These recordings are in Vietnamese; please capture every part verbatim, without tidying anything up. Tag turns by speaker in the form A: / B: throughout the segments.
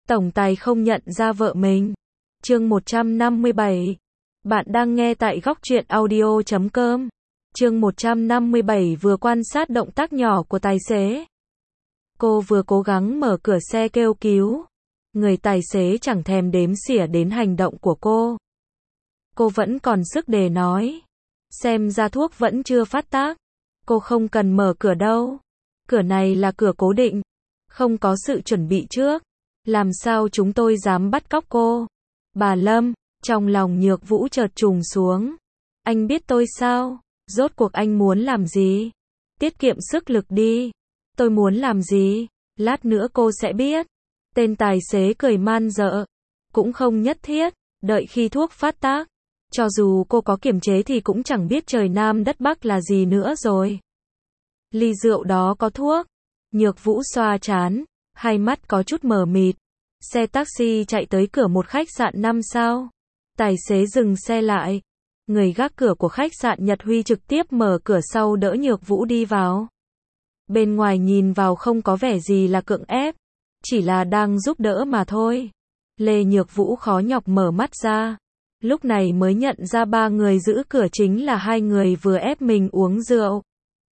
A: Tổng tài không nhận ra vợ mình. Chương một trăm năm mươi bảy. Bạn đang nghe tại góc truyện audio chấm com. Chương một trăm năm mươi bảy vừa quan sát động tác nhỏ của tài xế. Cô vừa cố gắng mở cửa xe kêu cứu. Người tài xế chẳng thèm đếm xỉa đến hành động của cô. Cô vẫn còn sức để nói. Xem ra thuốc vẫn chưa phát tác. Cô không cần mở cửa đâu. Cửa này là cửa cố định. Không có sự chuẩn bị trước. Làm sao chúng tôi dám bắt cóc cô? Bà Lâm, trong lòng Nhược Vũ chợt trùng xuống. Anh biết tôi sao? Rốt cuộc anh muốn làm gì? Tiết kiệm sức lực đi. Tôi muốn làm gì? Lát nữa cô sẽ biết. Tên tài xế cười man dợ. Cũng không nhất thiết. Đợi khi thuốc phát tác. Cho dù cô có kiềm chế thì cũng chẳng biết trời Nam đất Bắc là gì nữa rồi. Ly rượu đó có thuốc. Nhược Vũ xoa trán. Hai mắt có chút mờ mịt. Xe taxi chạy tới cửa một khách sạn năm sao. Tài xế dừng xe lại. Người gác cửa của khách sạn Nhật Huy trực tiếp mở cửa sau đỡ Nhược Vũ đi vào. Bên ngoài nhìn vào không có vẻ gì là cưỡng ép. Chỉ là đang giúp đỡ mà thôi. Lê Nhược Vũ khó nhọc mở mắt ra. Lúc này mới nhận ra ba người giữ cửa chính là hai người vừa ép mình uống rượu.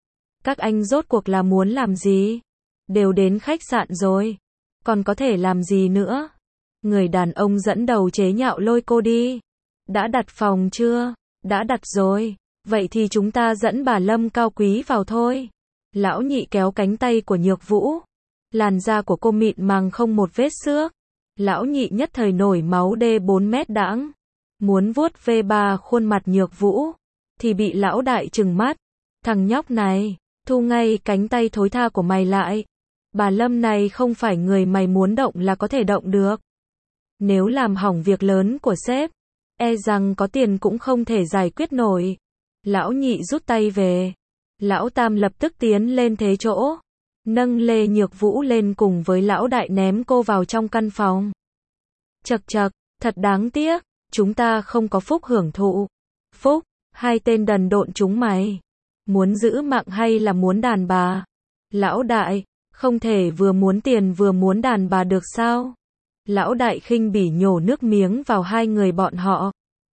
A: Các anh rốt cuộc là muốn làm gì? Đều đến khách sạn rồi. Còn có thể làm gì nữa? Người đàn ông dẫn đầu chế nhạo lôi cô đi. Đã đặt phòng chưa? Đã đặt rồi. Vậy thì chúng ta dẫn bà Lâm cao quý vào thôi. Lão nhị kéo cánh tay của Nhược Vũ. Làn da của cô mịn màng không một vết xước. Lão nhị nhất thời nổi máu D bốn mét đãng. Muốn vuốt ve ba khuôn mặt Nhược Vũ. Thì bị lão đại trừng mắt. Thằng nhóc này, thu ngay cánh tay thối tha của mày lại. Bà Lâm này không phải người mày muốn động là có thể động được. Nếu làm hỏng việc lớn của sếp, e rằng có tiền cũng không thể giải quyết nổi. Lão nhị rút tay về. Lão tam lập tức tiến lên thế chỗ. Nâng Lê Nhược Vũ lên cùng với lão đại ném cô vào trong căn phòng. Chậc chậc, thật đáng tiếc. Chúng ta không có phúc hưởng thụ. Phúc, hai tên đần độn chúng mày. Muốn giữ mạng hay là muốn đàn bà? Lão đại, không thể vừa muốn tiền vừa muốn đàn bà được sao? Lão đại khinh bỉ nhổ nước miếng vào hai người bọn họ.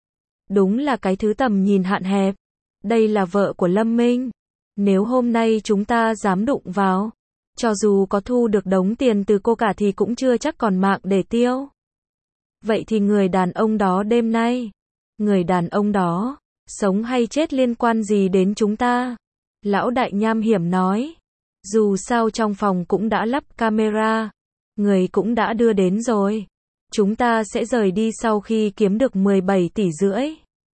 A: Đúng là cái thứ tầm nhìn hạn hẹp. Đây là vợ của Lâm Minh. Nếu hôm nay chúng ta dám đụng vào, cho dù có thu được đống tiền từ cô cả thì cũng chưa chắc còn mạng để tiêu. Vậy thì người đàn ông đó đêm nay, người đàn ông đó, sống hay chết liên quan gì đến chúng ta? Lão đại nham hiểm nói. Dù sao trong phòng cũng đã lắp camera, người cũng đã đưa đến rồi. Chúng ta sẽ rời đi sau khi kiếm được mười bảy tỷ rưỡi.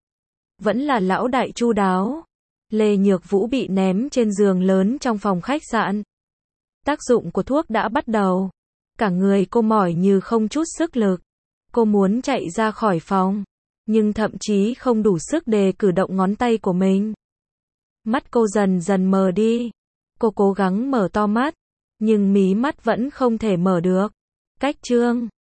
A: Vẫn là lão đại chu đáo. Lê Nhược Vũ bị ném trên giường lớn trong phòng khách sạn. Tác dụng của thuốc đã bắt đầu. Cả người cô mỏi như không chút sức lực. Cô muốn chạy ra khỏi phòng, nhưng thậm chí không đủ sức để cử động ngón tay của mình. Mắt cô dần dần mờ đi. Cô cố gắng mở to mắt, nhưng mí mắt vẫn không thể mở được. Cách chương